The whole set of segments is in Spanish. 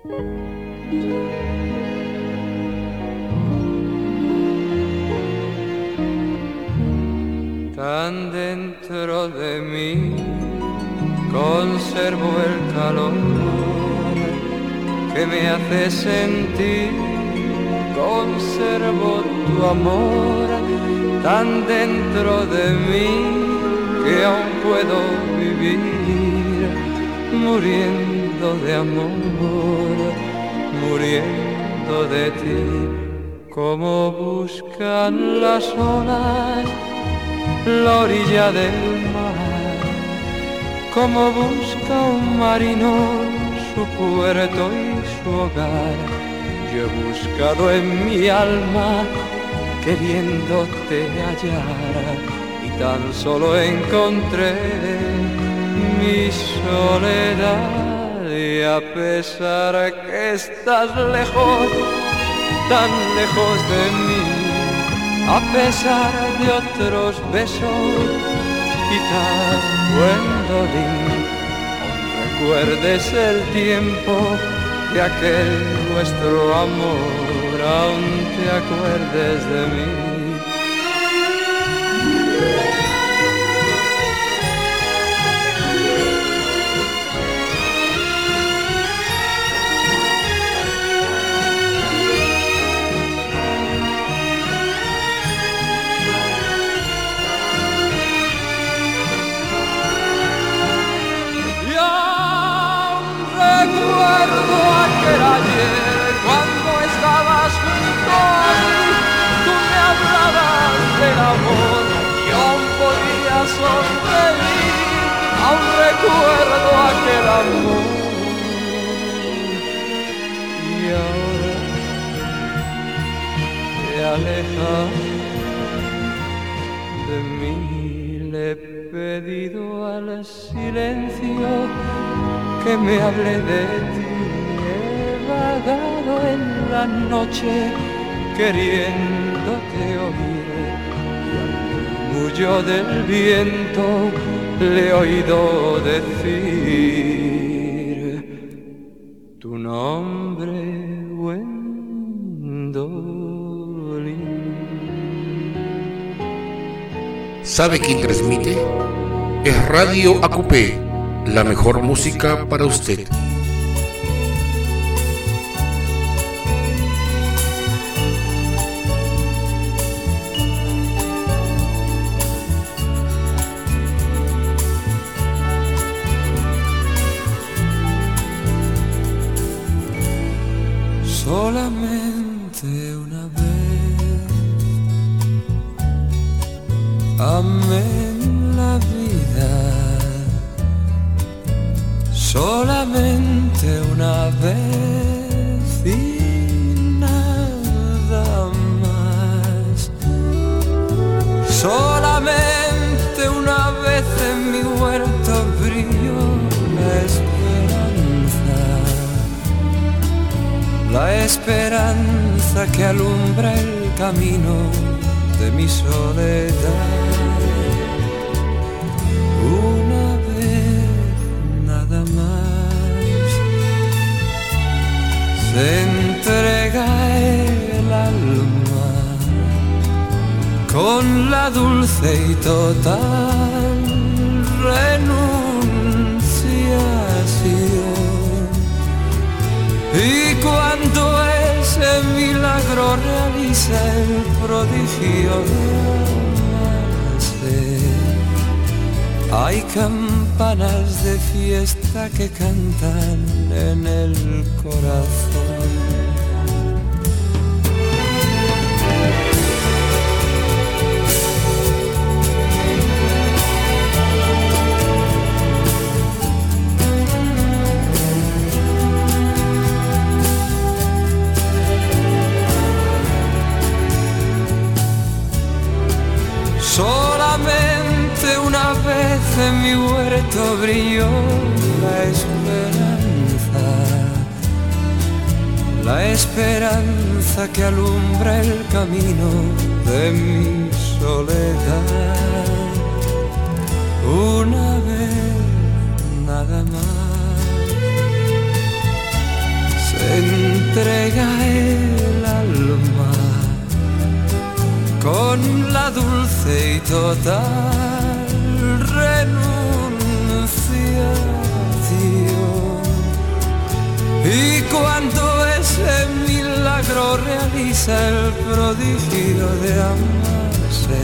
Tan dentro de mí conservo el calor que me hace sentir, conservo tu amor tan dentro de mí que aún puedo vivir muriendo de amor, muriendo de ti, como buscan las olas la orilla del mar, como busca un marino su puerto y su hogar. Yo he buscado en mi alma queriéndote hallar y tan solo encontré mi soledad. Y a pesar que estás lejos, tan lejos de mí, a pesar de otros besos, quizás buen dolín, aún recuerdes el tiempo de aquel nuestro amor, aún te acuerdes de mí. Recuerdo aquel ayer cuando estabas junto a mí, tú me hablabas del amor y aún podía sonreír. Aún recuerdo aquel amor y ahora te alejas de mí. Le he pedido al silencio que me hable de ti, he vagado en la noche queriéndote oír y al murmullo del viento le he oído decir tu nombre, Gwendolyn. ¿Sabe quién transmite? Es Radio Acupé, la mejor música para usted. Solamente una vez amé en la vida. Solamente una vez y nada más. Solamente una vez en mi huerto brilló la esperanza que alumbra el camino de mi soledad. Nada más se entrega el alma con la dulce y total renunciación, y cuando ese milagro realiza el prodigio de amarse, hay campanas de fiesta que cantan en el corazón. Solamente una vez en mi huerto brilló la esperanza que alumbra el camino de mi soledad. Una vez nada más se traiga el alma con la dulce y total renunciación. Y cuando ese milagro realiza el prodigio de amarse,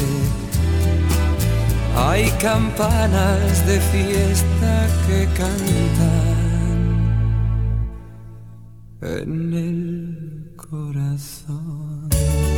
hay campanas de fiesta que cantan en el corazón.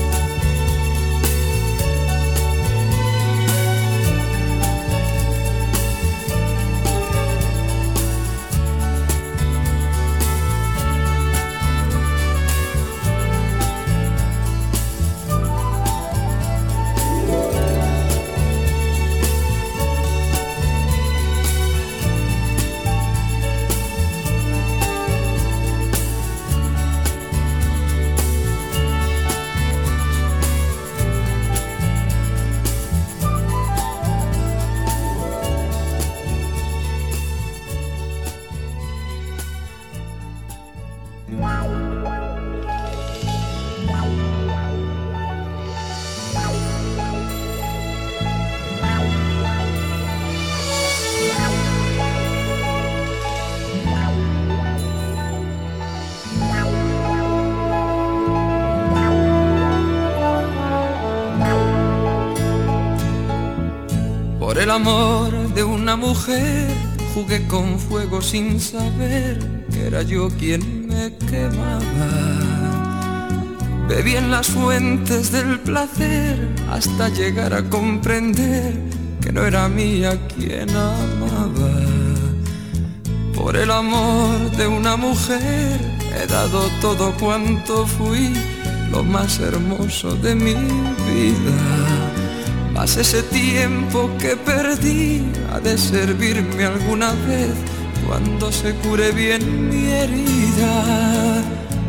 Por el amor de una mujer jugué con fuego sin saber que era yo quien me quemaba. Bebí en las fuentes del placer hasta llegar a comprender que no era mía quien amaba. Por el amor de una mujer he dado todo cuanto fui, lo más hermoso de mi vida. Mas ese tiempo que perdí ha de servirme alguna vez cuando se cure bien mi herida.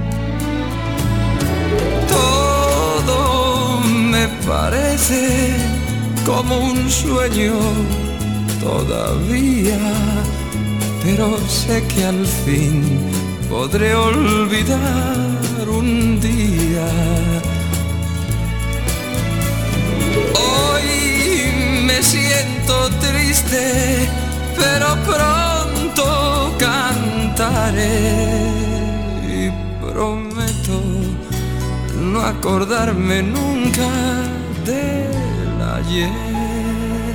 Todo me parece como un sueño todavía, pero sé que al fin podré olvidar un día. Me siento triste, pero pronto cantaré y prometo no acordarme nunca del ayer.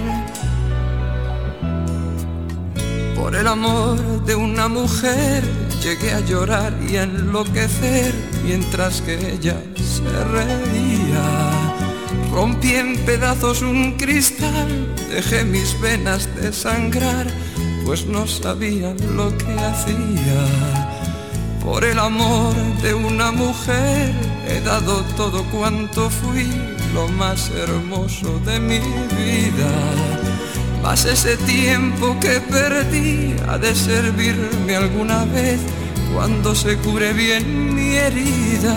Por el amor de una mujer llegué a llorar y a enloquecer mientras que ella se reía. Rompí en pedazos un cristal, dejé mis venas desangrar, pues no sabía lo que hacía. Por el amor de una mujer he dado todo cuanto fui, lo más hermoso de mi vida. Mas ese tiempo que perdí ha de servirme alguna vez cuando se cure bien mi herida.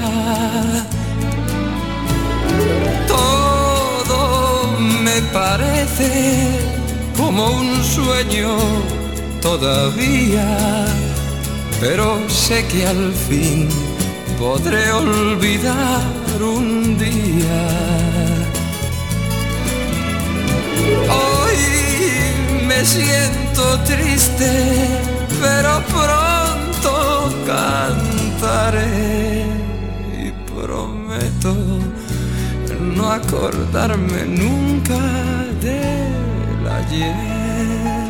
Todo me parece como un sueño todavía, pero sé que al fin podré olvidar un día. Hoy me siento triste, pero pronto cantaré y prometo no acordarme nunca del ayer.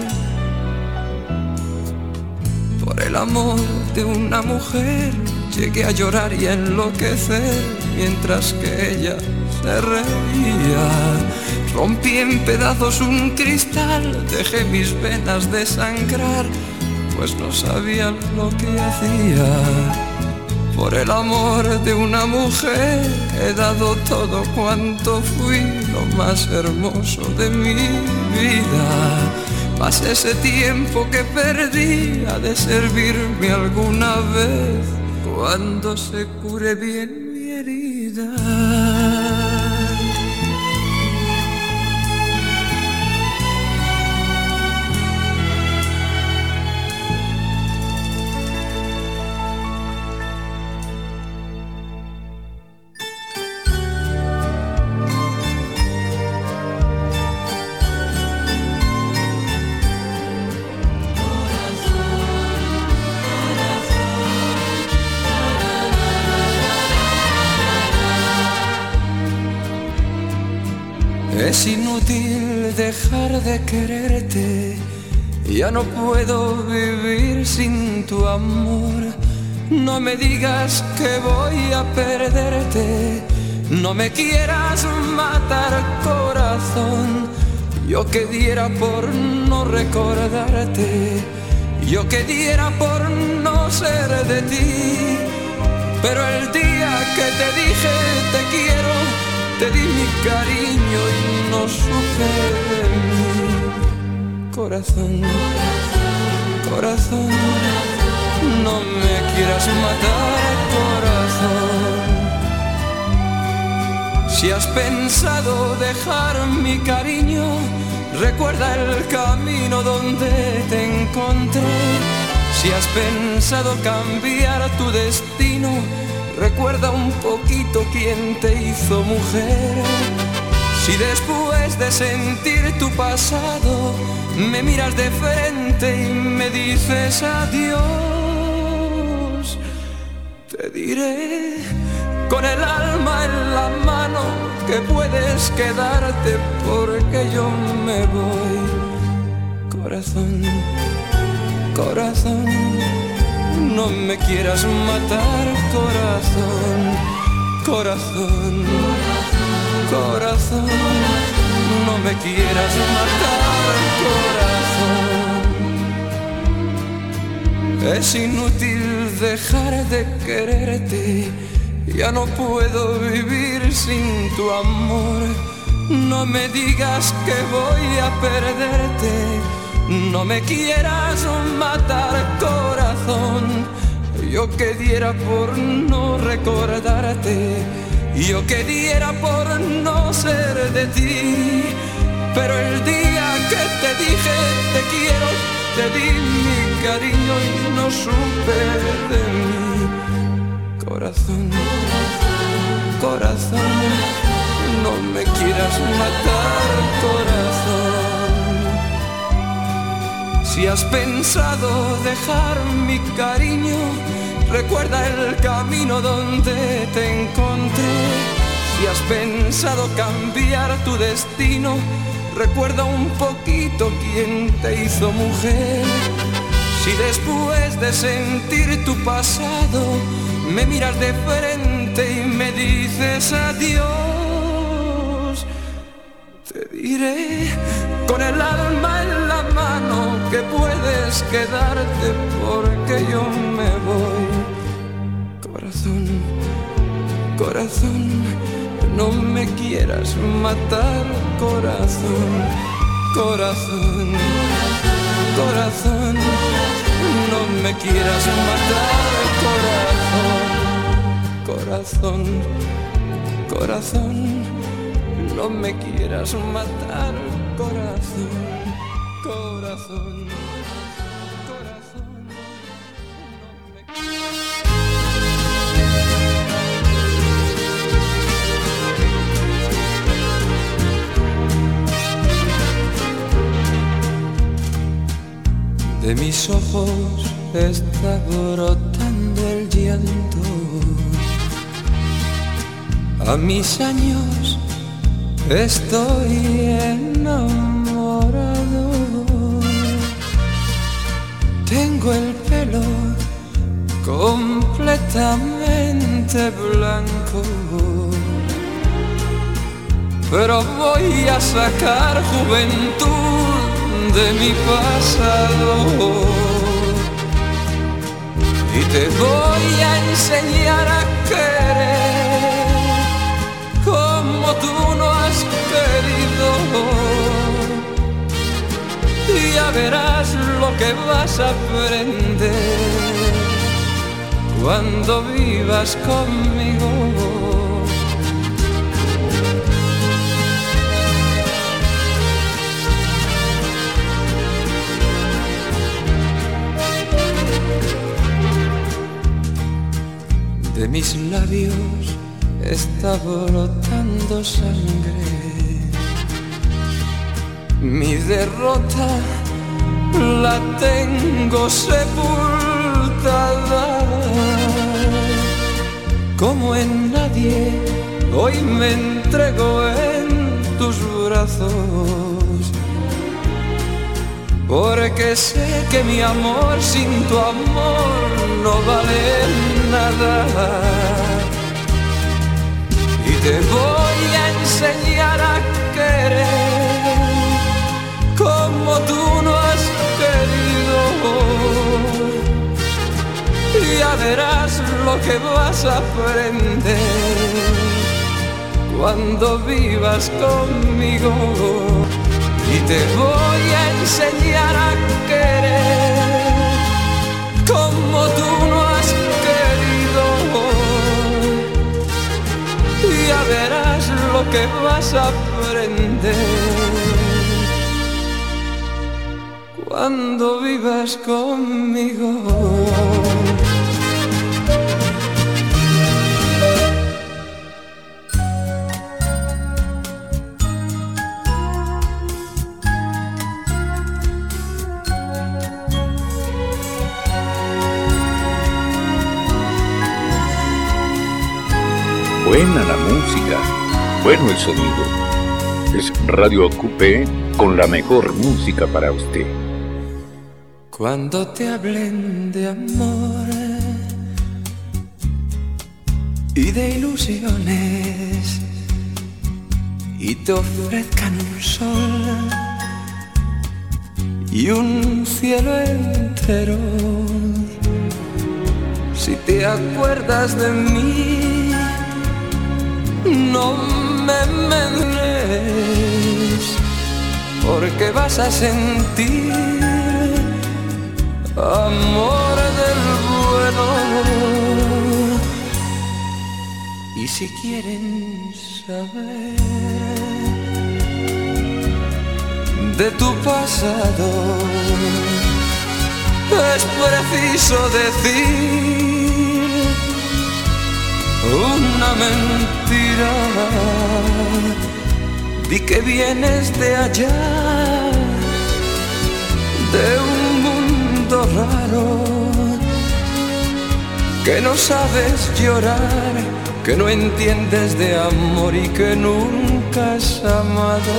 Por el amor de una mujer llegué a llorar y a enloquecer mientras que ella se reía. Rompí en pedazos un cristal, dejé mis venas desangrar, pues no sabía lo que hacía. Por el amor de una mujer he dado todo cuanto fui, lo más hermoso de mi vida. Mas ese tiempo que perdí ha de servirme alguna vez cuando se cure bien mi herida. de quererte, ya no puedo vivir sin tu amor. No me digas que voy a perderte, no me quieras matar, corazón. Yo que diera por no recordarte, yo que diera por no ser de ti. Pero el día que te dije te quiero, te di mi cariño y no supe de mí. Corazón, corazón, no me quieras matar, corazón. Si has pensado dejar mi cariño, recuerda el camino donde te encontré. Si has pensado cambiar tu destino, recuerda un poquito quién te hizo mujer. Si después de sentir tu pasado me miras de frente y me dices adiós, te diré con el alma en la mano que puedes quedarte porque yo me voy. Corazón, corazón, no me quieras matar, corazón, corazón, corazón, no me quieras matar, corazón. Es inútil dejar de quererte, ya no puedo vivir sin tu amor. No me digas que voy a perderte, no me quieras matar, corazón. Yo que diera por no recordarte, yo que diera por no ser de ti. Pero el día que te dije te quiero, te di mi cariño y no supe de mí. Corazón, corazón, no me quieras matar, corazón. Si has pensado dejar mi cariño, recuerda el camino donde te encontré. Si has pensado cambiar tu destino, recuerda un poquito quién te hizo mujer. Si después de sentir tu pasado me miras de frente y me dices adiós, te diré con el alma en la mano que puedes quedarte porque yo me voy. Corazón, corazón, no me quieras matar, corazón, corazón, corazón, no me quieras matar, corazón, corazón, corazón, no me quieras matar, corazón, corazón, corazón, no me quieras. De mis ojos está brotando el llanto. A mis años estoy enamorado. Tengo el pelo completamente blanco, pero voy a sacar juventud de mi pasado y te voy a enseñar a querer como tú no has querido, y ya verás lo que vas a aprender cuando vivas conmigo. De mis labios está brotando sangre, mi derrota la tengo sepultada. Como en nadie hoy me entrego en tus brazos porque sé que mi amor sin tu amor no vale nada. Y te voy a enseñar a querer como tú no has querido. Y ya verás lo que vas a aprender cuando vivas conmigo. Y te voy a enseñar a querer como tú no has querido. Y ya verás lo que vas a aprender cuando vivas conmigo. Buena la música, bueno el sonido. Es Radio Acupé con la mejor música para usted. Cuando te hablen de amor y de ilusiones y te ofrezcan un sol y un cielo entero, si te acuerdas de mí, no me envenenes, porque vas a sentir amor del bueno. Y si quieren saber de tu pasado, es preciso decir una mentira. Di que vienes de allá, de un mundo raro, que no sabes llorar, que no entiendes de amor y que nunca has amado.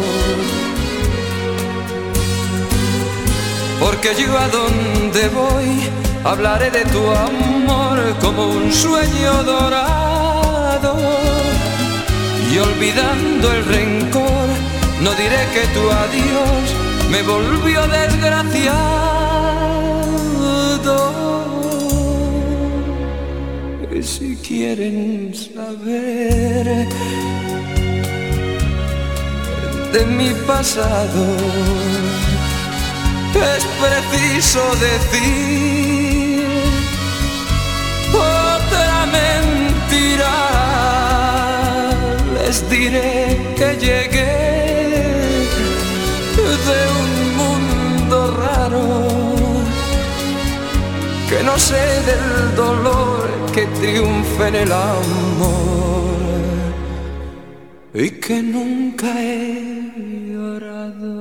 Porque yo a donde voy hablaré de tu amor como un sueño dorado, y olvidando el rencor no diré que tu adiós me volvió desgraciado. Y si quieren saber de mi pasado, es preciso decir otra mentira. Les diré que llegué de un mundo raro, que no sé del dolor que triunfa en el amor y que nunca he llorado.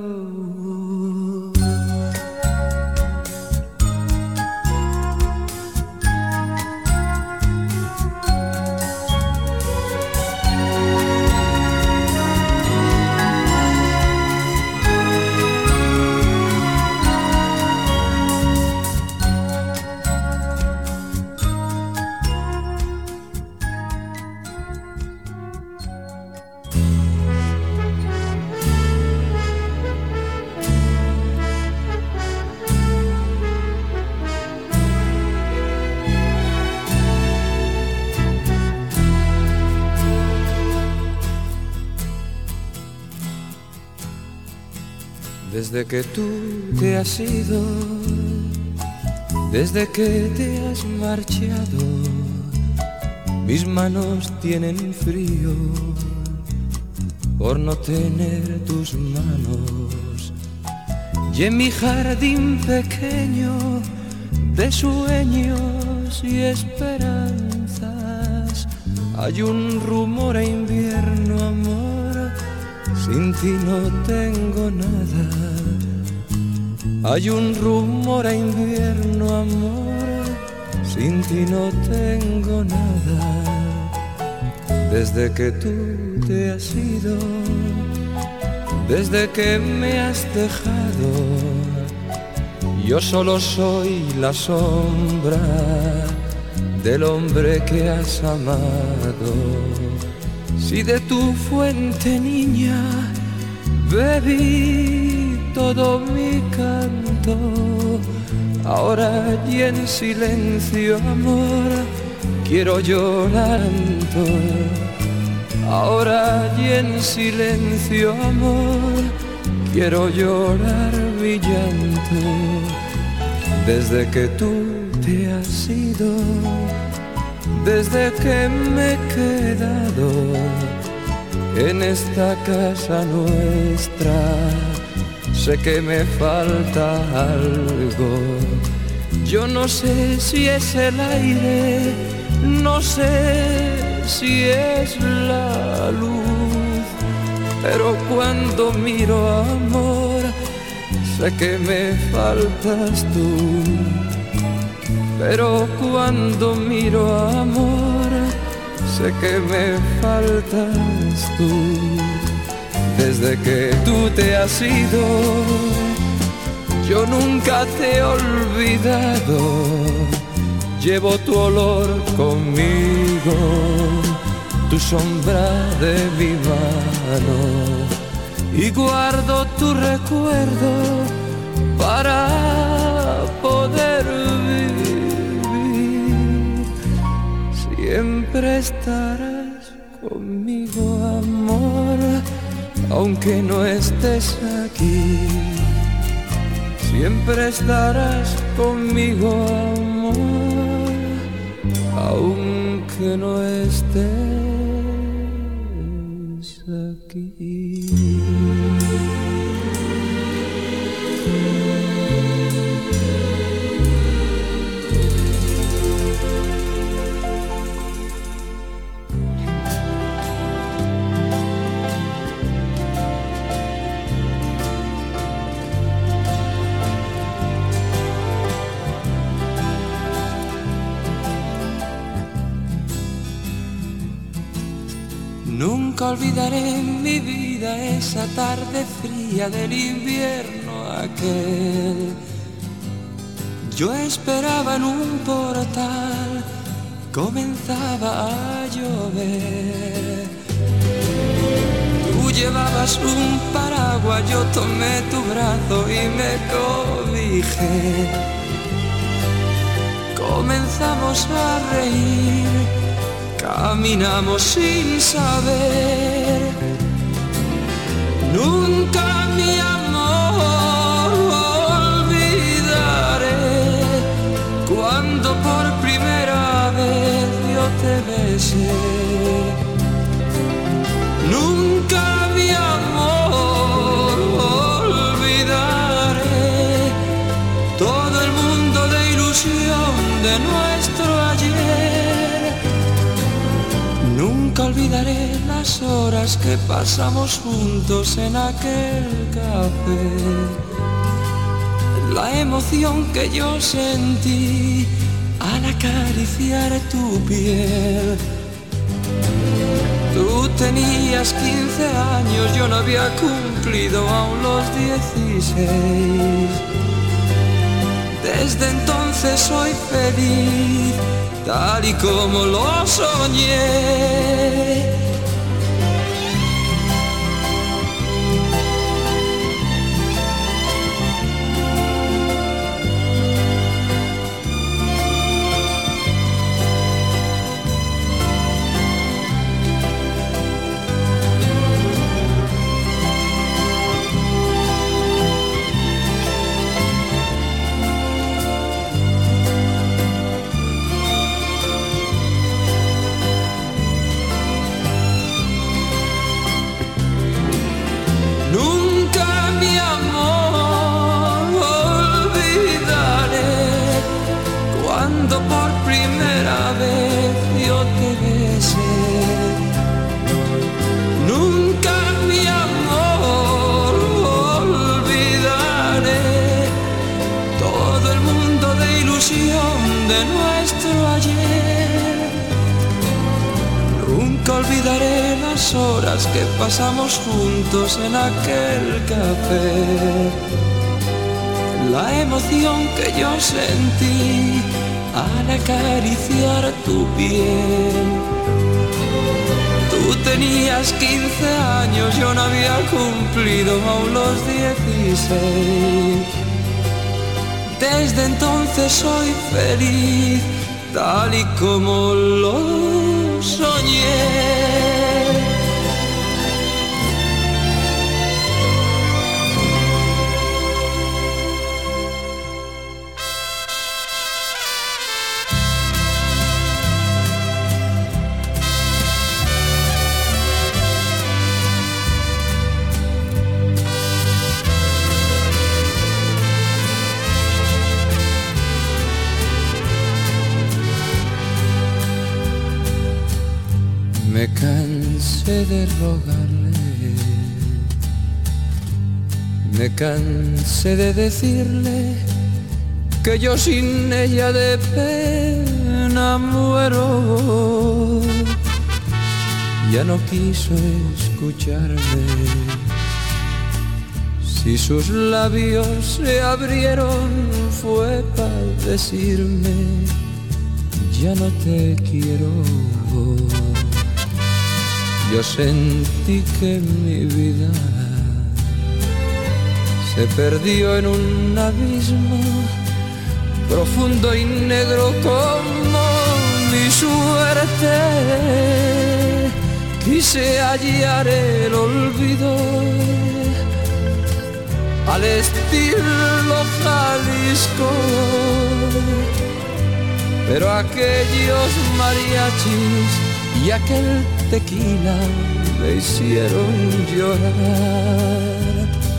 Desde que tú te has ido, desde que te has marchado, mis manos tienen frío por no tener tus manos. Y en mi jardín pequeño de sueños y esperanzas hay un rumor a invierno, amor, sin ti no tengo nada. Hay un rumor a invierno, amor, sin ti no tengo nada. Desde que tú te has ido, desde que me has dejado, Yo solo soy la sombra del hombre que has amado. Si de tu fuente, niña, bebí todo mi canto, ahora y en silencio, amor, quiero llorando. Ahora y en silencio, amor, quiero llorar mi llanto. Desde que tú te has ido, desde que me he quedado en esta casa nuestra, sé que me falta algo. Yo no sé si es el aire, no sé si es la luz, pero cuando miro, amor, sé que me faltas tú. Pero cuando miro, amor, sé que me faltas tú. Desde que tú te has ido, yo nunca te he olvidado. Llevo tu olor conmigo, tu sombra de mi mano, y guardo tu recuerdo para poder vivir. Siempre estarás conmigo, amor, aunque no estés aquí. Siempre estarás conmigo, amor, aunque no estés aquí. Nunca olvidaré en mi vida esa tarde fría del invierno aquel. Yo esperaba en un portal, comenzaba a llover. Tú llevabas un paraguas, yo tomé tu brazo y me cobijé. Comenzamos a reír, caminamos sin saber. Nunca, mi amor, olvidaré cuando por primera vez yo te besé. Nunca, mi amor, olvidaré todo el mundo de ilusión de nuestro ayer. Nunca olvidaré las horas que pasamos juntos en aquel café, la emoción que yo sentí al acariciar tu piel. Tú tenías 15 años, yo no había cumplido aún los 16. Desde entonces soy feliz, tal y como lo soñé. De nuestro ayer. Nunca olvidaré las horas que pasamos juntos en aquel café, la emoción que yo sentí al acariciar tu piel. Tú tenías 15 años, yo no había cumplido aún los 16. Desde entonces soy feliz, tal y como lo soñé. Me cansé de rogarle, me cansé de decirle que yo sin ella de pena muero. Ya no quiso escucharme, si sus labios se abrieron fue para decirme ya no te quiero. Yo sentí que mi vida se perdió en un abismo profundo y negro como mi suerte. Quise hallar el olvido al estilo Jalisco, pero aquellos mariachis y aquel tequila me hicieron llorar.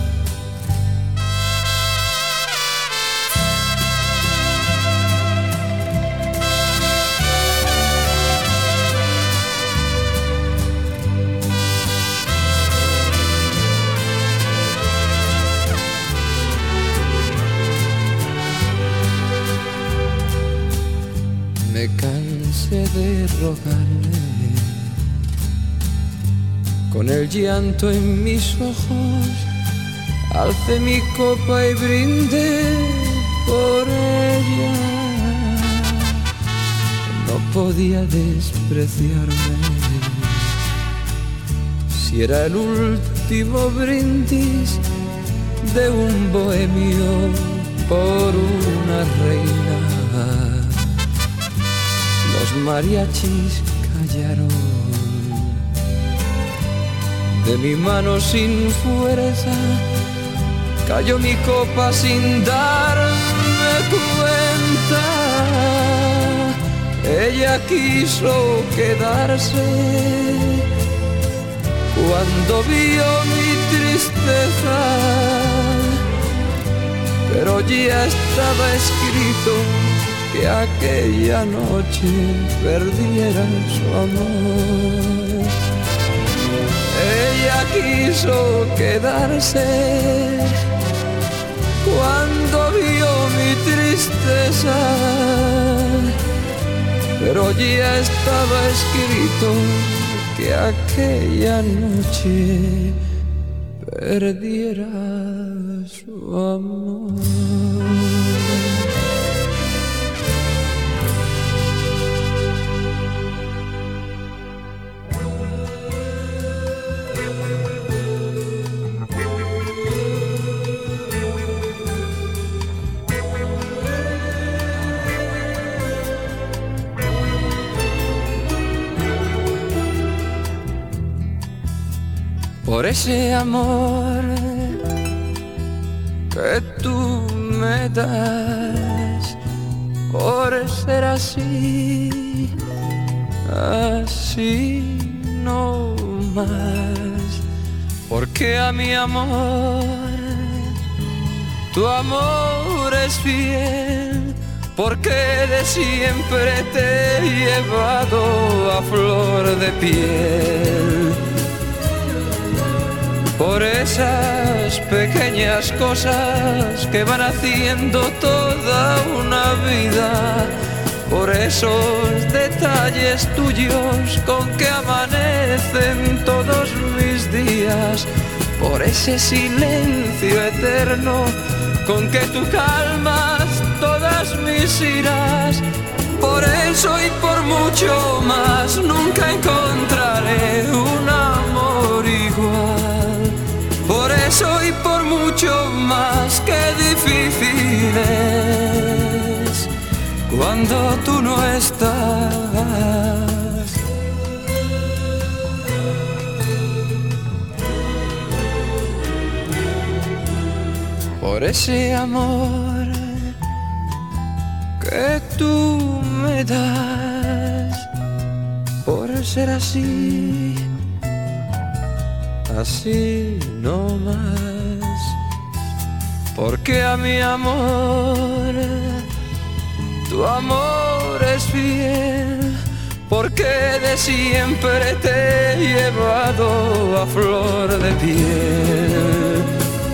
Me cansé de rogarle, con el llanto en mis ojos, alcé mi copa y brindé por ella. No podía despreciarme, si era el último brindis de un bohemio por una reina. Los mariachis callaron, de mi mano sin fuerza cayó mi copa sin darme cuenta. Ella quiso quedarse cuando vio mi tristeza, pero ya estaba escrito que aquella noche perdiera su amor. Ella quiso quedarse cuando vio mi tristeza, pero ya estaba escrito que aquella noche perdiera su amor. Por ese amor que tú me das, por ser así, así no más, porque a mi amor, tu amor es fiel, porque de siempre te he llevado a flor de piel. Por esas pequeñas cosas que van haciendo toda una vida, por esos detalles tuyos con que amanecen todos mis días, por ese silencio eterno con que tú calmas todas mis iras. Por eso y por mucho más nunca encontraré un amor igual. Por eso y por mucho más, qué difícil es cuando tú no estás. Por ese amor que tú me das, por ser así, así no más. Porque a mi amor, tu amor es fiel, porque de siempre te he llevado a flor de piel.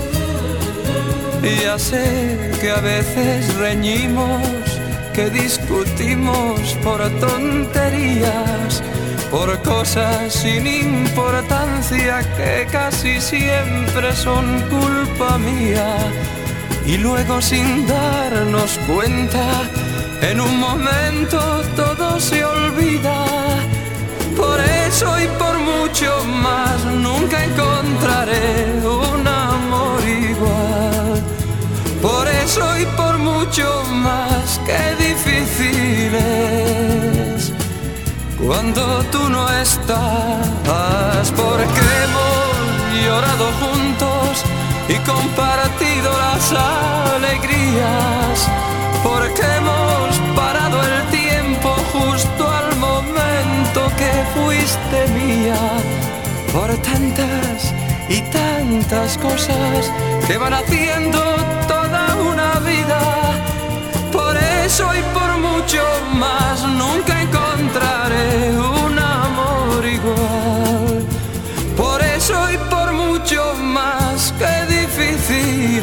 Y ya sé que a veces reñimos, que discutimos por tonterías, por cosas sin importancia que casi siempre son culpa mía. Y luego sin darnos cuenta, en un momento todo se olvida. Por eso y por mucho más nunca encontraré un amor igual. Por eso y por mucho más, qué difícil es cuando tú no estás. Porque hemos llorado juntos y compartido las alegrías. Porque hemos parado el tiempo justo al momento que fuiste mía. Por tantas y tantas cosas que van haciendo toda una vida. Por eso y por mucho más nunca encontraré un amor igual. Por eso y por mucho más, qué difícil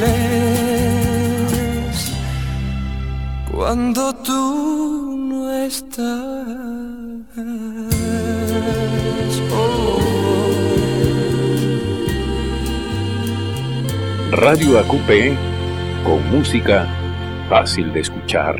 es cuando tú no estás. Radio AQP, con música fácil de escuchar.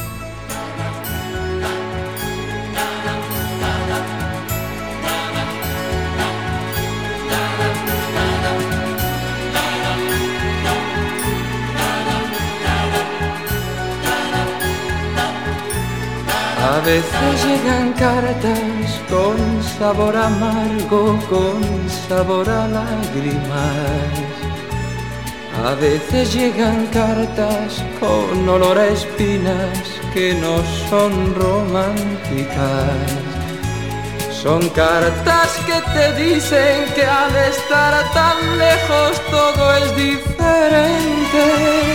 A veces llegan cartas con sabor amargo, con sabor a lágrimas. A veces llegan cartas con olor a espinas que no son románticas. Son cartas que te dicen que al estar tan lejos todo es diferente.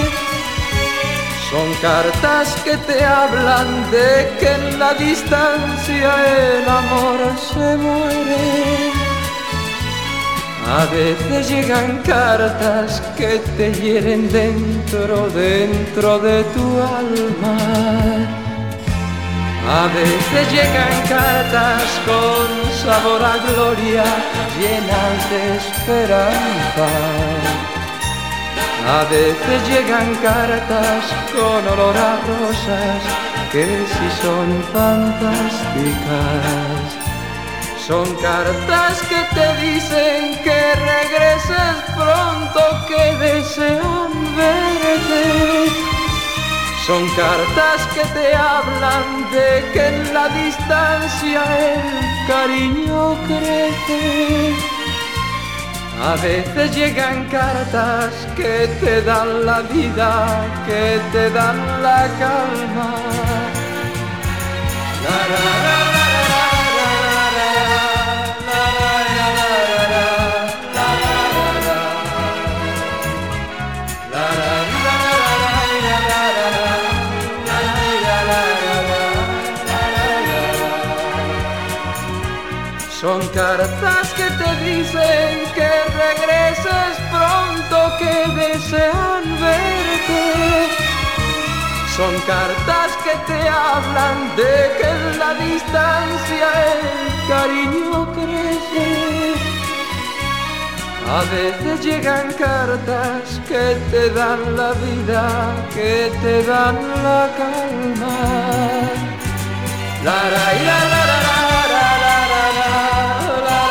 Son cartas que te hablan de que en la distancia el amor se muere. A veces llegan cartas que te hieren dentro de tu alma. A veces llegan cartas con sabor a gloria, llenas de esperanza. A veces llegan cartas con olor a rosas que sí son fantásticas. Son cartas que te dicen que regreses pronto, que desean verte. Son cartas que te hablan de que en la distancia el cariño crece. A veces llegan cartas que te dan la vida, que te dan la calma. La, la, la, la. Son cartas que te dicen que regreses pronto, que desean verte. Son cartas que te hablan de que en la distancia el cariño crece. A veces llegan cartas que te dan la vida, que te dan la calma. La la la la la la la la la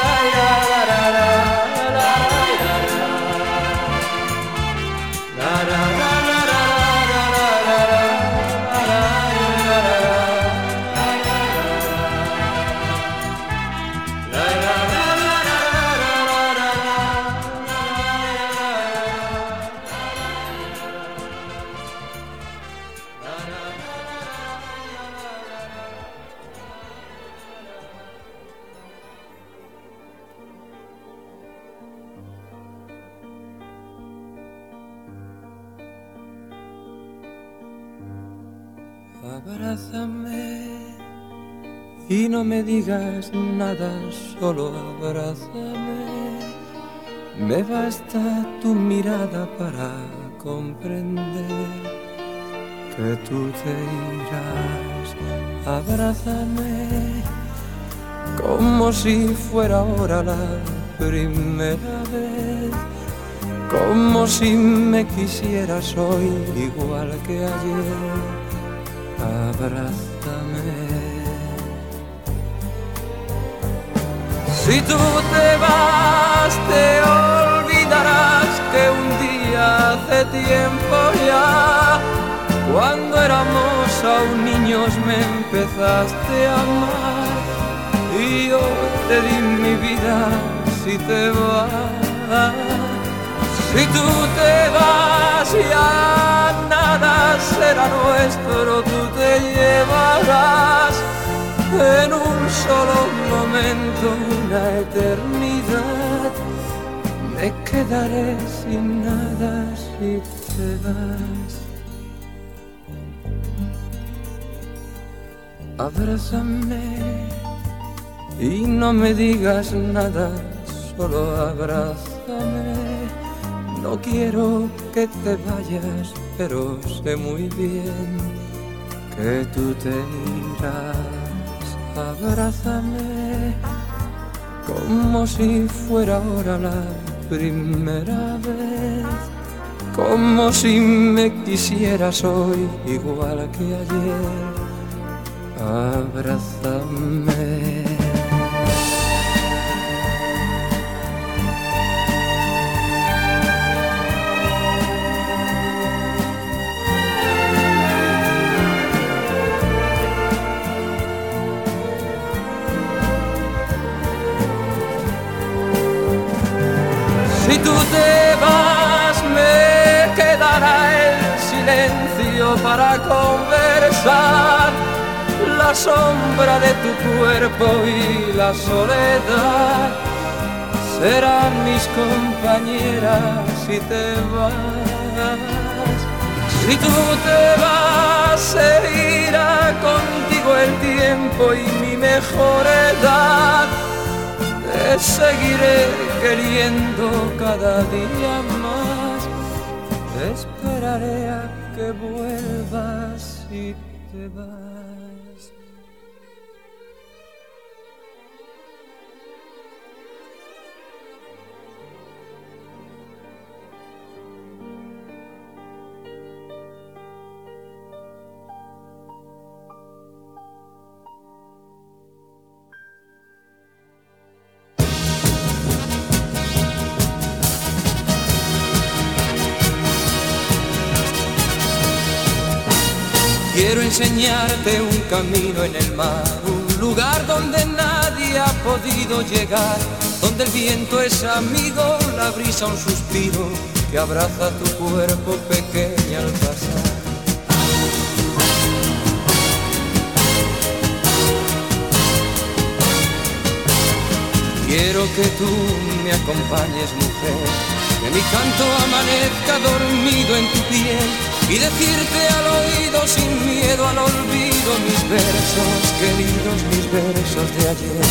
Abrázame y no me digas nada, solo abrázame. Me basta tu mirada para comprender que tú te irás. Abrázame como si fuera ahora la primera vez, como si me quisieras hoy igual que ayer. Abrázame. Si tú te vas, te olvidarás que un día hace tiempo ya, cuando éramos aún niños, me empezaste a amar y yo te di mi vida. Si te vas, si tú te vas, ya nada será nuestro, tú te llevarás en un solo momento una eternidad. Me quedaré sin nada si te vas. Abrázame y no me digas nada, solo abrázame. No quiero que te vayas, pero sé muy bien que tú te irás. Abrázame como si fuera ahora la primera vez, como si me quisieras hoy igual que ayer. Abrázame. Si tú te vas, me quedará el silencio para conversar, la sombra de tu cuerpo y la soledad serán mis compañeras si te vas. Si tú te vas, se irá contigo el tiempo y mi mejor edad. Te seguiré queriendo cada día más. Esperaré a que vuelvas si te vas. Quiero enseñarte un camino en el mar, un lugar donde nadie ha podido llegar, donde el viento es amigo, la brisa un suspiro que abraza tu cuerpo pequeña al pasar. Quiero que tú me acompañes, mujer, que mi canto amanezca dormido en tu piel y decirte al oído sin miedo al olvido mis versos queridos, mis versos de ayer.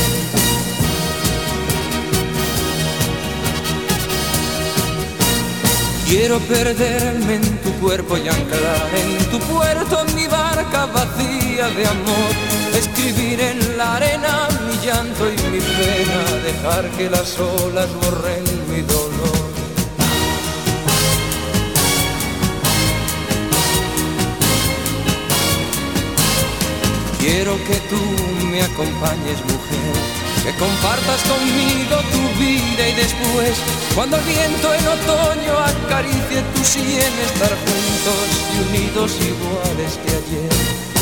Quiero perderme en tu cuerpo y anclar en tu puerto mi barca vacía de amor, escribir en la arena mi llanto y mi pena, dejar que las olas borren mi dolor. Quiero que tú me acompañes, mujer, que compartas conmigo tu vida y después, cuando el viento en otoño acaricie tu sien, estar juntos y unidos iguales que ayer.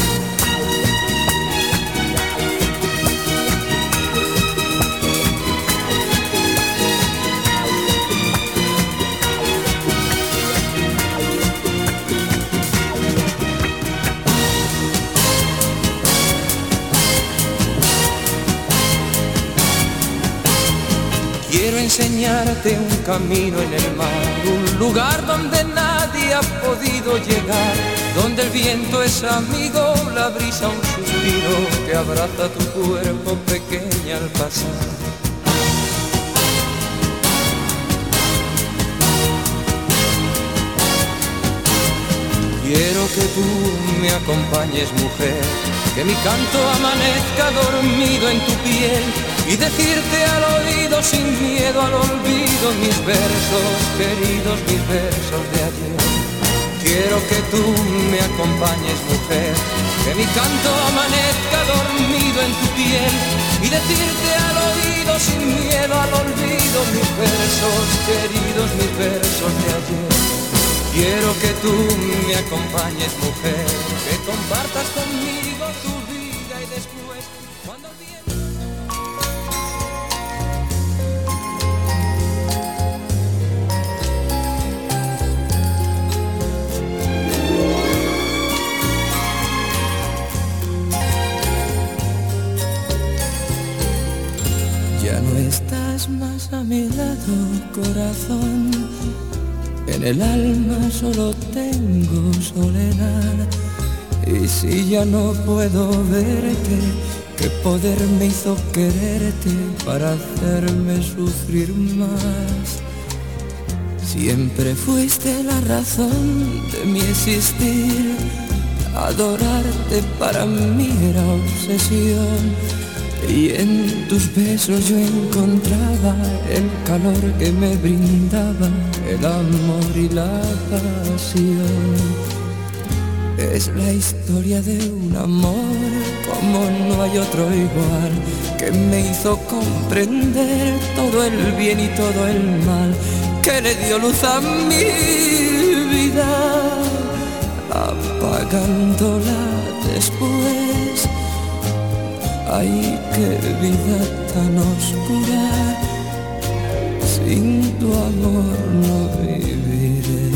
Quiero enseñarte un camino en el mar, un lugar donde nadie ha podido llegar, donde el viento es amigo, la brisa un suspiro que abraza tu cuerpo pequeña al pasar. Quiero que tú me acompañes, mujer, que mi canto amanezca dormido en tu piel y decirte al oído sin miedo al olvido mis versos queridos, mis versos de ayer. Quiero que tú me acompañes, mujer, que mi canto amanezca dormido en tu piel y decirte al oído sin miedo al olvido mis versos queridos, mis versos de ayer. Quiero que tú me acompañes, mujer, que compartas conmigo tu vida y después, cuando el viento... Ya no estás más a mi lado, corazón. En el alma solo tengo soledad. Y si ya no puedo verte, ¿qué poder me hizo quererte para hacerme sufrir más? Siempre fuiste la razón de mi existir. Adorarte para mí era obsesión. Y en tus besos yo encontraba el calor que me brindaba el amor y la pasión. Es la historia de un amor como no hay otro igual, que me hizo comprender todo el bien y todo el mal, que le dio luz a mi vida, apagándola después. Ay, qué vida tan oscura, sin tu amor no viviré.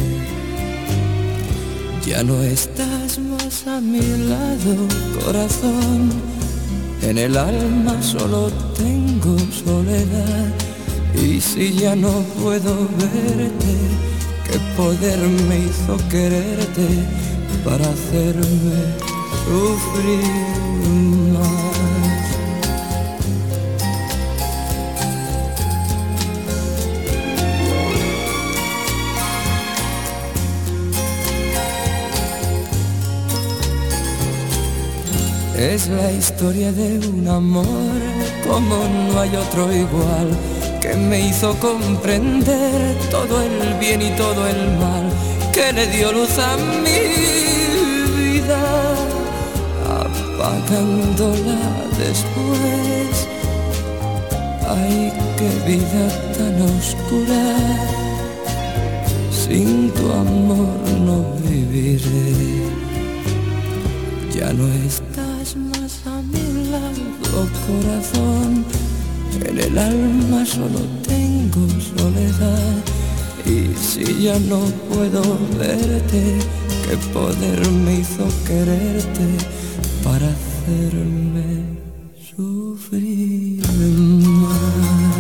Ya no estás más a mi lado, corazón. En el alma solo tengo soledad. Y si ya no puedo verte, ¿qué poder me hizo quererte para hacerme sufrir más? Es la historia de un amor como no hay otro igual, que me hizo comprender todo el bien y todo el mal, que le dio luz a mi vida, apagándola después. Ay, qué vida tan oscura, sin tu amor no viviré. Ya no estás más a mi lado, corazón. En el alma solo tengo soledad. Y si ya no puedo verte, ¿qué poder me hizo quererte para hacerme sufrir más?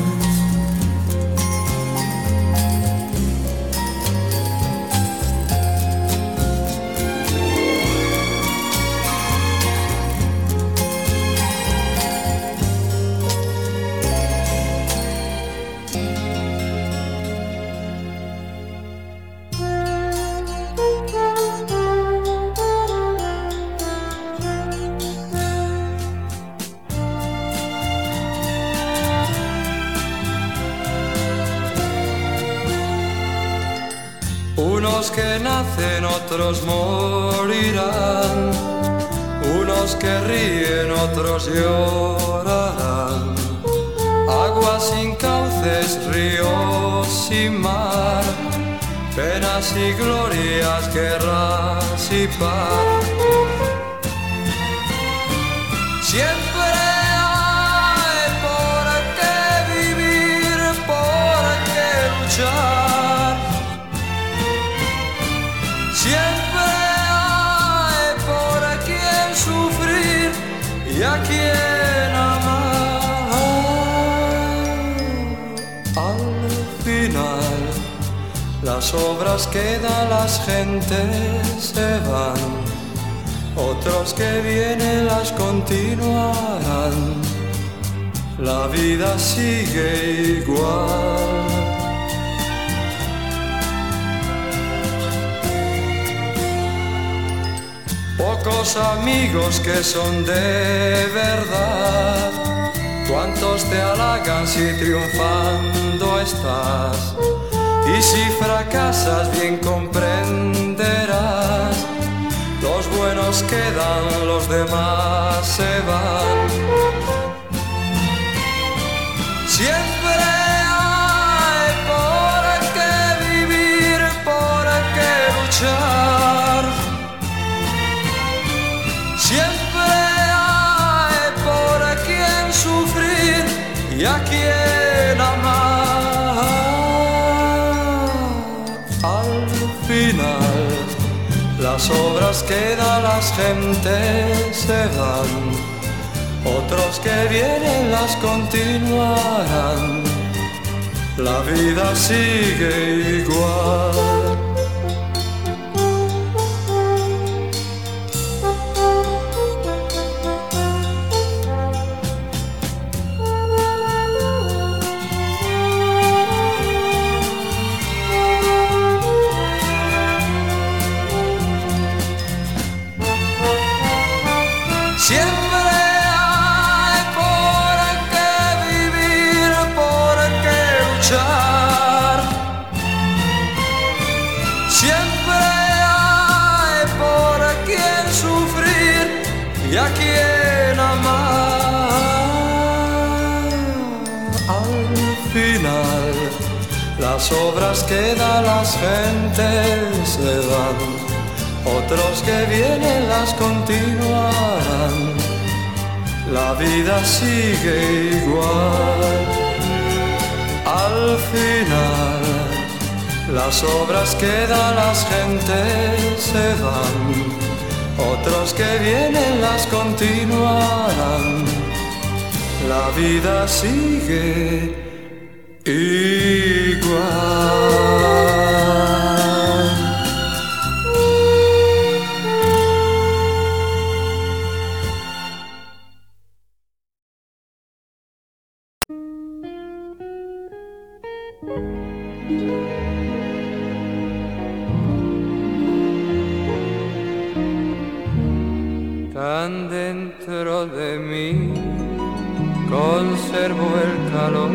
Unos que nacen, otros morirán, unos que ríen, otros llorarán. Aguas sin cauces, ríos sin mar, penas y glorias, guerras y paz. Siempre hay por qué vivir, por qué luchar. Siempre hay por quien sufrir y a quien amar. Al final las obras quedan, las gentes se van, otros que vienen las continuarán. La vida sigue igual. Pocos amigos que son de verdad, cuántos te halagan si triunfando estás, y si fracasas bien comprenderás. Los buenos quedan, los demás se van. Siempre hay por qué vivir, por qué luchar. Siempre hay por quien sufrir y a quien amar. Al final las obras quedan, las gentes se van, otros que vienen las continuarán. La vida sigue igual. ¿Y a quién amar? Al final las obras quedan, las gentes se van, otros que vienen las continuarán. La vida sigue igual. Al final las obras quedan, las gentes se van, otros que vienen las continuarán. La vida sigue igual. Tan dentro de mí conservo el calor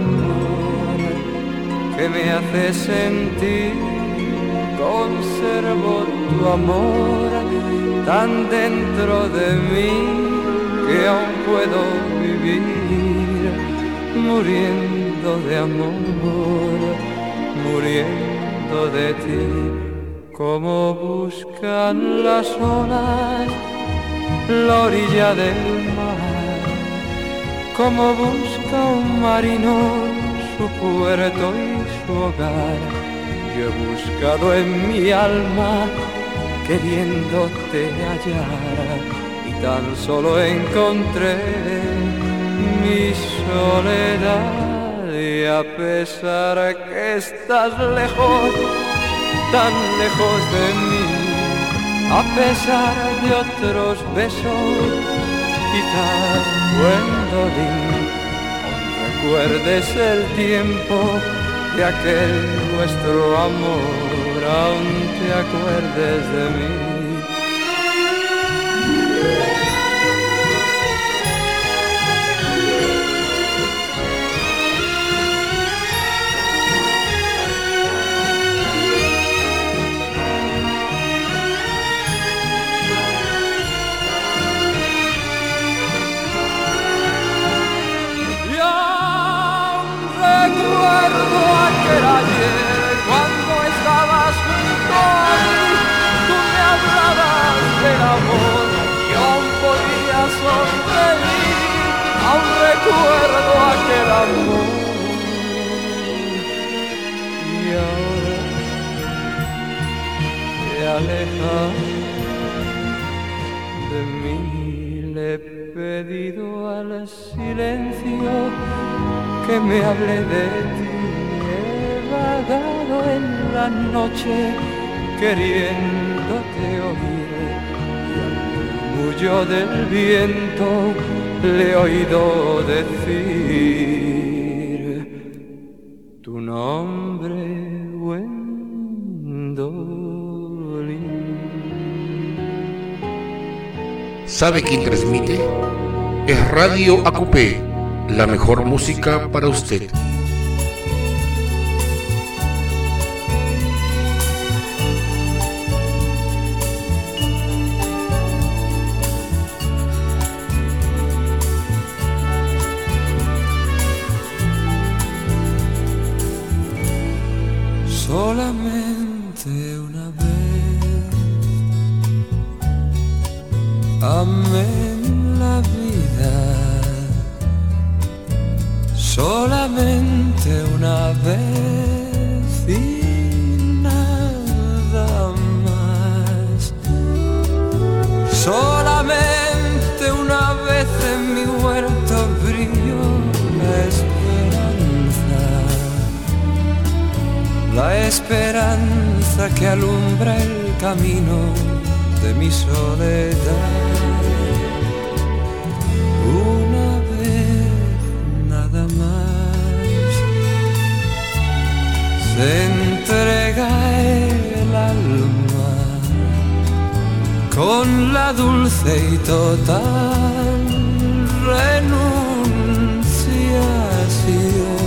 que me hace sentir, conservo tu amor tan dentro de mí que aún puedo vivir muriendo de amor, muriendo de ti. Como buscan las olas la orilla del mar, como busca un marino su puerto y su hogar. Yo he buscado en mi alma queriéndote hallar y tan solo encontré mi soledad. Y a pesar que estás lejos, tan lejos de mí, a pesar de otros besos, quizás Gwendolyn, aún recuerdes el tiempo de aquel nuestro amor, aún te acuerdes de mí. aquel ayer cuando estabas junto a mí. Tú me hablabas del amor y aún podía sonreír. Aún recuerdo aquel amor. Y ahora te alejas de mí. Le he pedido al silencio que me hable de ti. He vagado en la noche queriéndote oír, y al murmullo del viento le he oído decir tu nombre, Gwendolyn. ¿Sabe quién transmite? Es Radio AQP, la mejor música para usted. Solamente una vez amé en la vida, solamente una vez y nada más. Solamente una vez en mi huerto brilló la esperanza que alumbra el camino de mi soledad. Una vez nada más se entrega el alma con la dulce y total renunciación.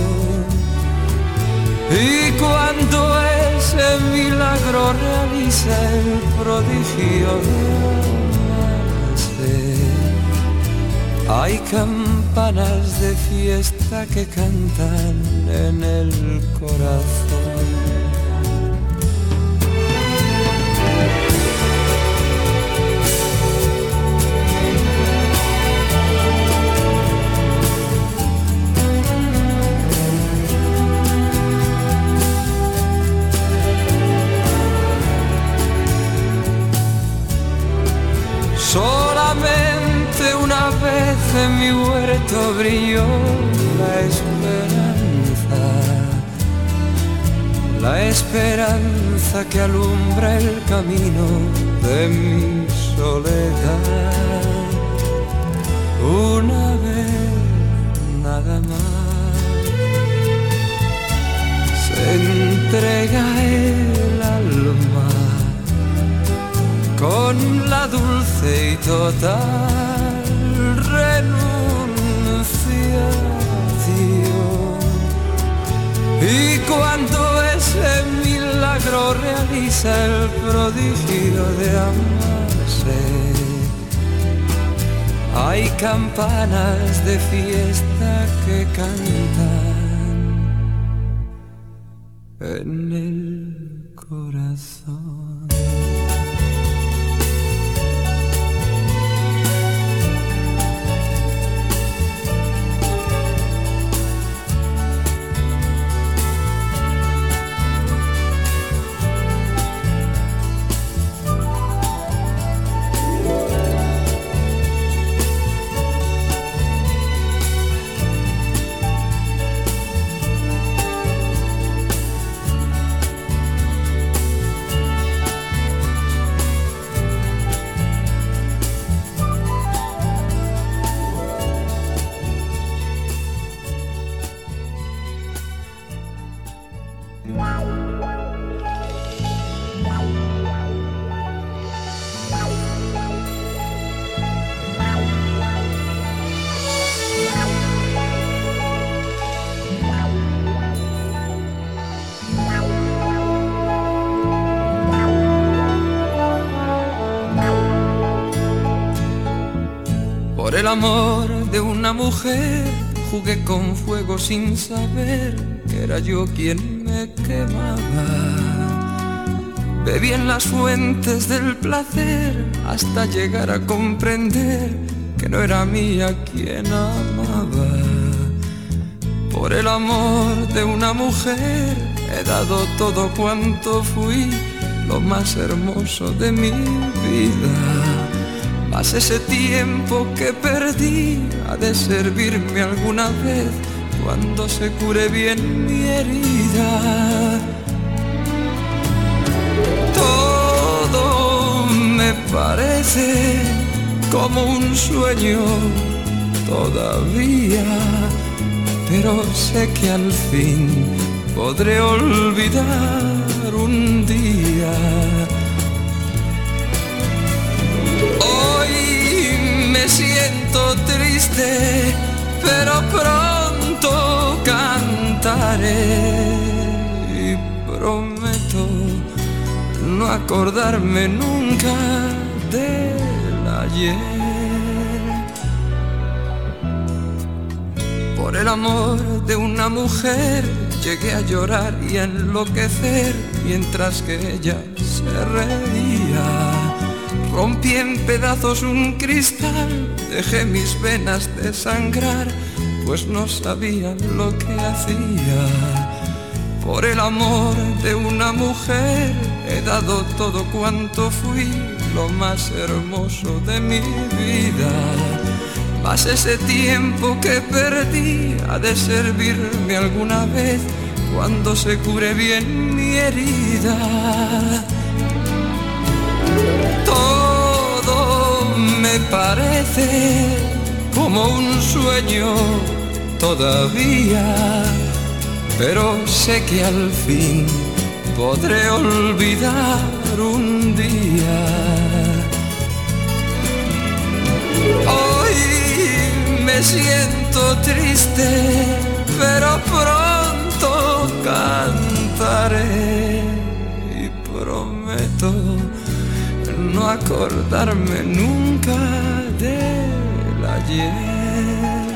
Y cuando ese milagro realiza el prodigio de amarse, hay campanas de fiesta que cantan en el corazón. Solamente una vez en mi huerto brilló la esperanza que alumbra el camino de mi soledad. Una vez nada más se entrega el alma con la dulce y total renunciación. Y cuando ese milagro realiza el prodigio de amarse, hay campanas de fiesta que cantan en el corazón. Por el amor de una mujer jugué con fuego sin saber que era yo quien me quemaba. Bebí en las fuentes del placer hasta llegar a comprender que no era mía quien amaba. Por el amor de una mujer he dado todo cuanto fui, lo más hermoso de mi vida. Mas ese tiempo que perdí ha de servirme alguna vez cuando se cure bien mi herida. Todo me parece como un sueño todavía, pero sé que al fin podré olvidar un día. Hoy me siento triste, pero pronto cantaré y prometo no acordarme nunca del ayer. Por el amor de una mujer llegué a llorar y a enloquecer mientras que ella se reía. Rompí en pedazos un cristal, dejé mis venas desangrar, pues no sabía lo que hacía. Por el amor de una mujer he dado todo cuanto fui, lo más hermoso de mi vida. Mas ese tiempo que perdí ha de servirme alguna vez cuando se cure bien mi herida. Todo me parece como un sueño todavía, pero sé que al fin podré olvidar un día. Hoy me siento triste, pero pronto cantaré y prometo no acordarme nunca del ayer.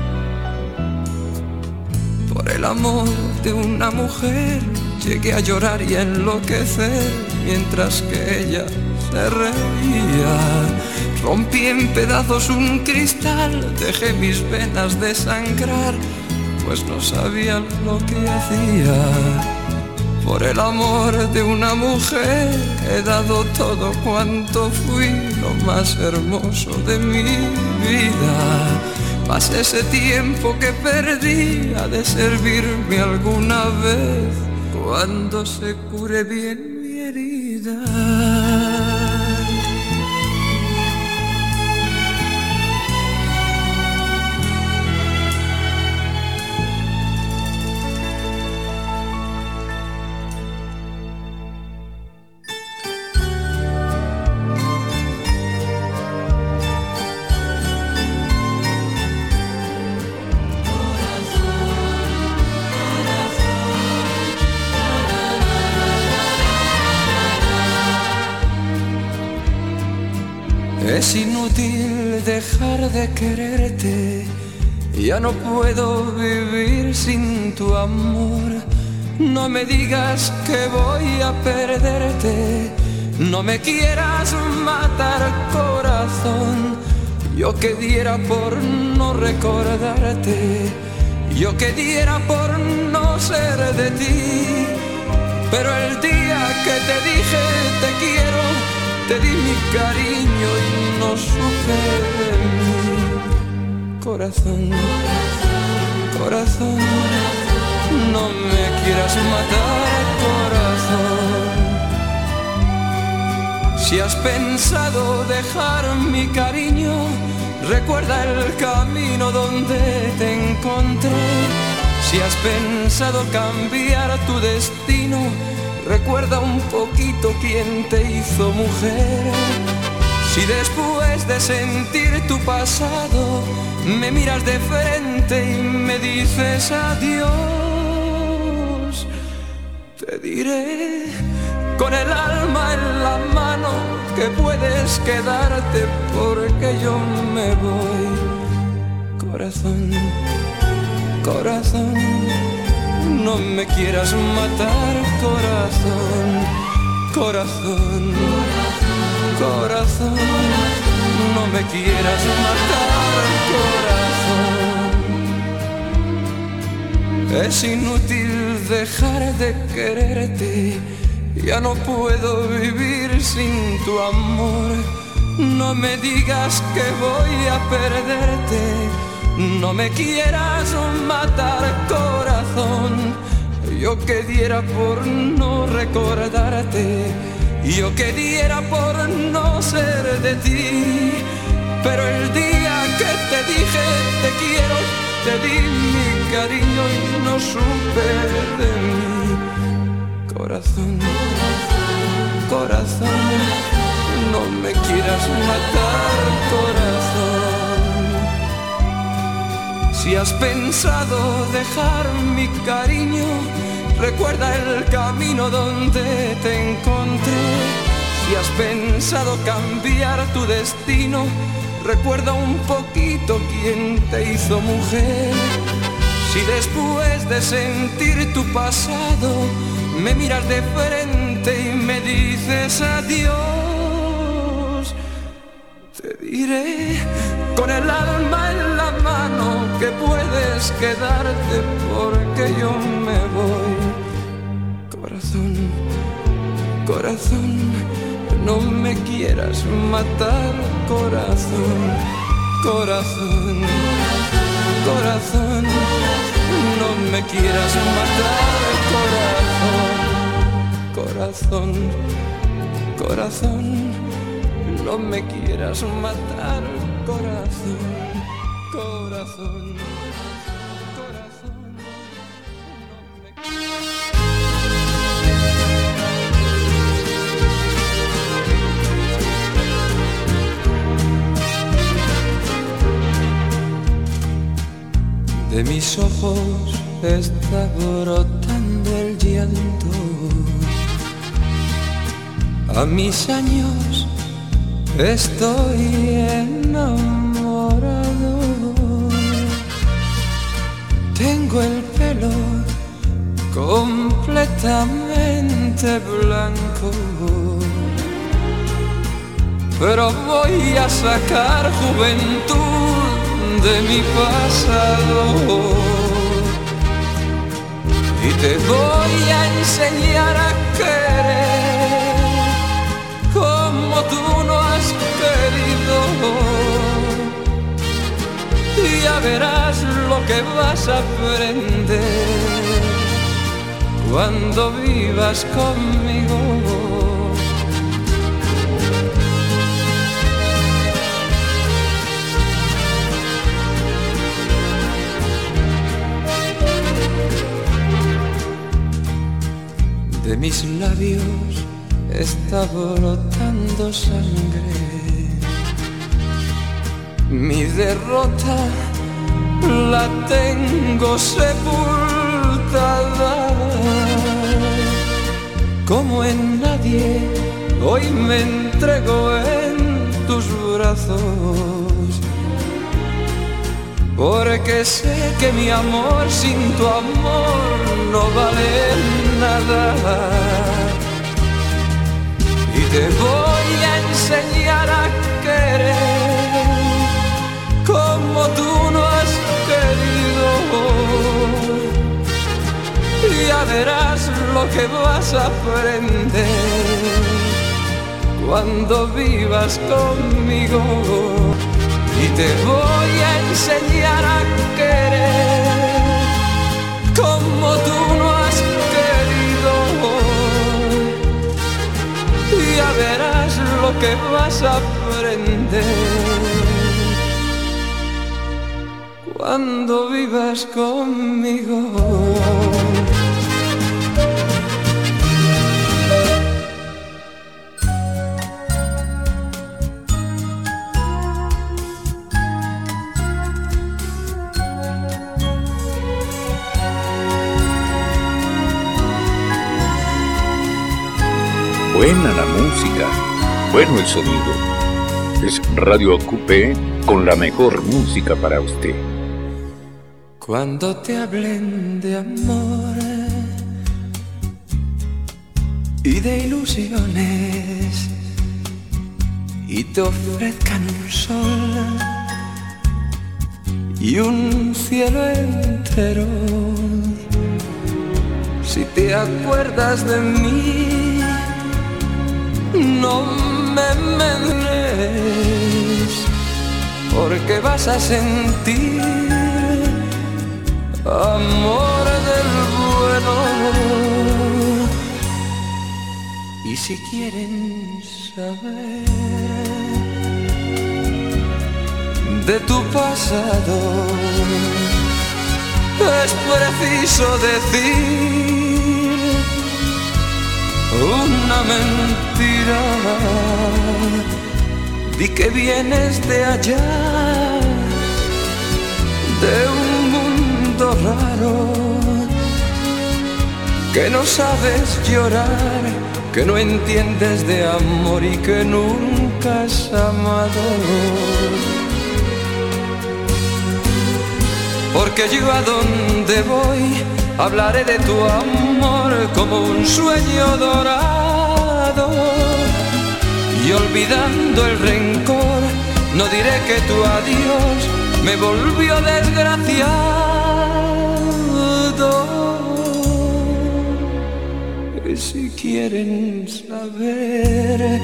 Por el amor de una mujer llegué a llorar y a enloquecer mientras que ella se reía. Rompí en pedazos un cristal, dejé mis venas desangrar, pues no sabía lo que hacía. Por el amor de una mujer he dado todo cuanto fui, lo más hermoso de mi vida. Mas ese tiempo que perdí ha de servirme alguna vez cuando se cure bien mi herida. Es inútil dejar de quererte, ya no puedo vivir sin tu amor. No me digas que voy a perderte, no me quieras matar, corazón. Yo que diera por no recordarte, yo que diera por no ser de ti. Pero el día que te dije te quiero, te di mi cariño y no supe de mí. Corazón, corazón, no me quieras matar, corazón. Si has pensado dejar mi cariño, recuerda el camino donde te encontré. Si has pensado cambiar tu destino, recuerda un poquito quién te hizo mujer. Si después de sentir tu pasado me miras de frente y me dices adiós, te diré con el alma en la mano que puedes quedarte porque yo me voy. Corazón, corazón, no me quieras matar, corazón, corazón, corazón, no me quieras matar, corazón. Es inútil dejar de quererte, ya no puedo vivir sin tu amor. No me digas que voy a perderte, no me quieras matar, corazón. Yo que diera por no recordarte, yo que diera por no ser de ti. Pero el día que te dije te quiero, te di mi cariño y no supe de mí. Corazón, corazón, no me quieras matar, corazón. Si has pensado dejar mi cariño, recuerda el camino donde te encontré. Si has pensado cambiar tu destino, recuerda un poquito quién te hizo mujer. Si después de sentir tu pasado me miras de frente y me dices adiós, te diré con el alma en la mano que puedes quedarte porque yo me voy. Corazón, corazón, no me quieras matar, corazón, corazón, corazón, no me quieras matar, corazón, corazón, corazón, no me quieras matar, corazón, corazón, corazón, no me De mis ojos está brotando el llanto. A mis años estoy enamorado. Tengo el pelo completamente blanco, pero voy a sacar juventud de mi pasado y te voy a enseñar a querer como tú no has querido, y ya verás lo que vas a aprender cuando vivas conmigo. De mis labios está brotando sangre. Mi derrota la tengo sepultada. Como en nadie, hoy me entrego en tus brazos, porque sé que mi amor sin tu amor no vale nada. Y te voy a enseñar a querer como tú no has querido, y ya verás lo que vas a aprender cuando vivas conmigo. Y te voy a enseñar a querer como tú no has querido, y ya verás lo que vas a aprender cuando vivas conmigo. Buena la música, bueno el sonido. Es Radio Coupé con la mejor música para usted. Cuando te hablen de amor y de ilusiones y te ofrezcan un sol y un cielo entero, si te acuerdas de mí, no me envenenes, porque vas a sentir amor del bueno. Y si quieren saber de tu pasado, es preciso decir una mentira. Di que vienes de allá, de un mundo raro, que no sabes llorar, que no entiendes de amor y que nunca has amado. Porque yo a donde voy hablaré de tu amor como un sueño dorado, y olvidando el rencor no diré que tu adiós me volvió desgraciado. Y si quieren saber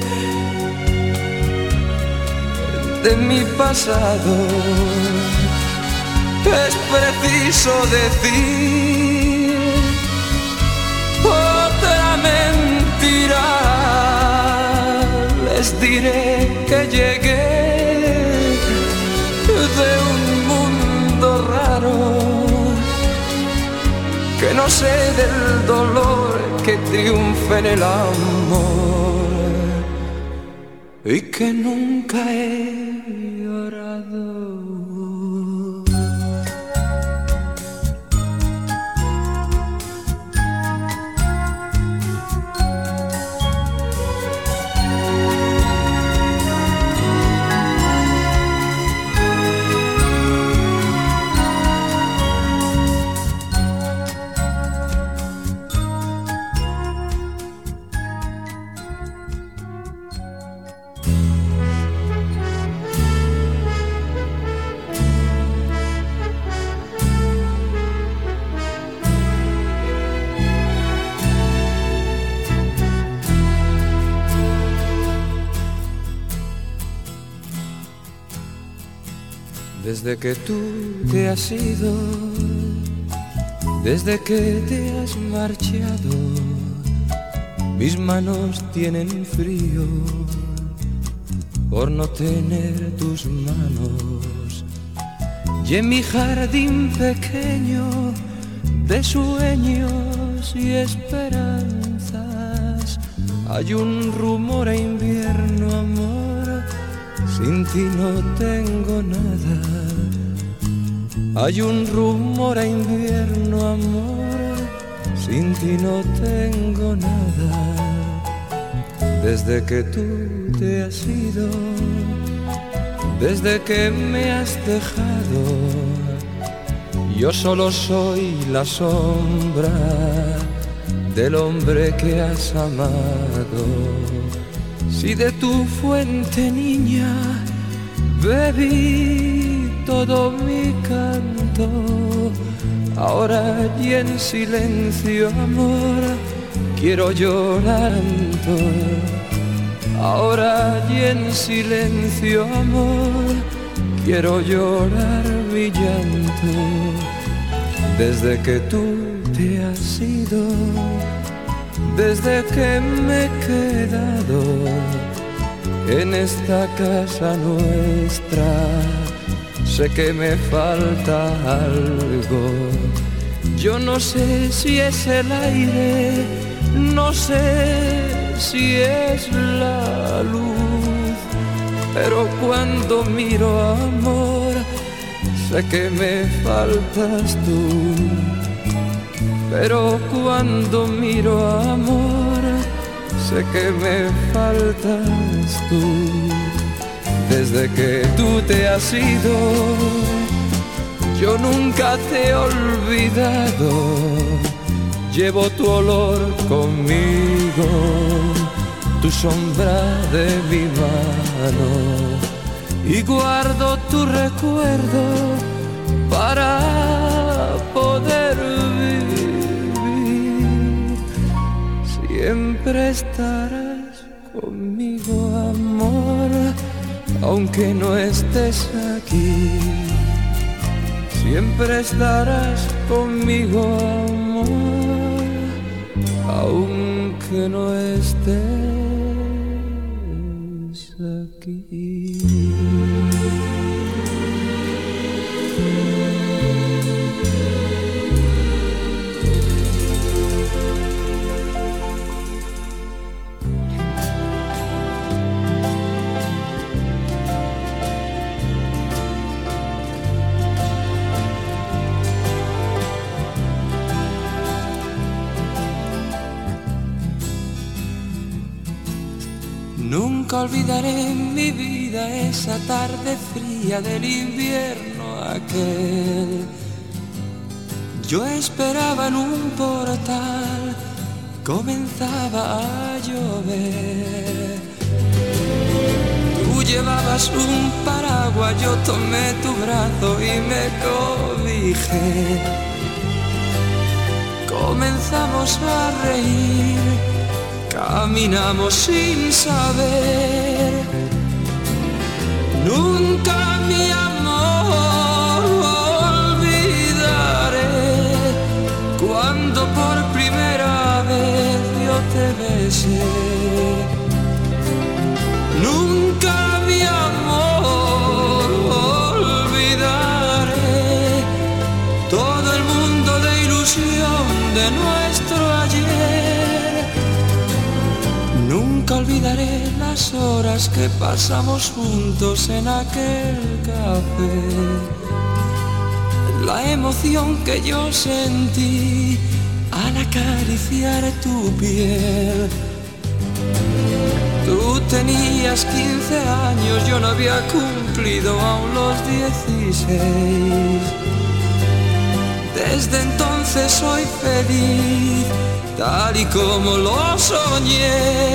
de mi pasado, es preciso decir otra mentira. Les diré que llegué de un mundo raro, que no sé del dolor que triunfa en el amor y que nunca he llorado. Desde que tú te has ido, desde que te has marchado, mis manos tienen frío por no tener tus manos. Y en mi jardín pequeño de sueños y esperanzas hay un rumor a invierno, amor, sin ti no tengo nada. Hay un rumor a invierno, amor, sin ti no tengo nada. Desde que tú te has ido, desde que me has dejado, yo solo soy la sombra del hombre que has amado. Si de tu fuente, niña, bebí todo mi canto, ahora y en silencio, amor, quiero llorando. Ahora y en silencio, amor, quiero llorar mi llanto. Desde que tú te has ido, desde que me he quedado en esta casa nuestra, sé que me falta algo. Yo no sé si es el aire, no sé si es la luz, pero cuando miro, amor, sé que me faltas tú. Pero cuando miro, amor, sé que me faltas tú. Desde que tú te has ido, yo nunca te he olvidado, llevo tu olor conmigo, tu sombra de mi mano, y guardo tu recuerdo para poder vivir. Siempre estarás conmigo, amor, aunque no estés aquí. Siempre estarás conmigo, amor, aunque no estés aquí. Nunca olvidaré en mi vida esa tarde fría del invierno aquel. Yo esperaba en un portal, comenzaba a llover. Tú llevabas un paraguas, yo tomé tu brazo y me cobijé. Comenzamos a reír, caminamos sin saber. Nunca, mi amor, olvidaré cuando por primera vez yo te besé. Nunca, mi amor, olvidaré todo el mundo de ilusión de nuestro ayer. Nunca olvidaré las horas que pasamos juntos en aquel café, la emoción que yo sentí al acariciar tu piel. Tú tenías 15 años, yo no había cumplido aún los 16. Desde entonces soy feliz, tal y como lo soñé.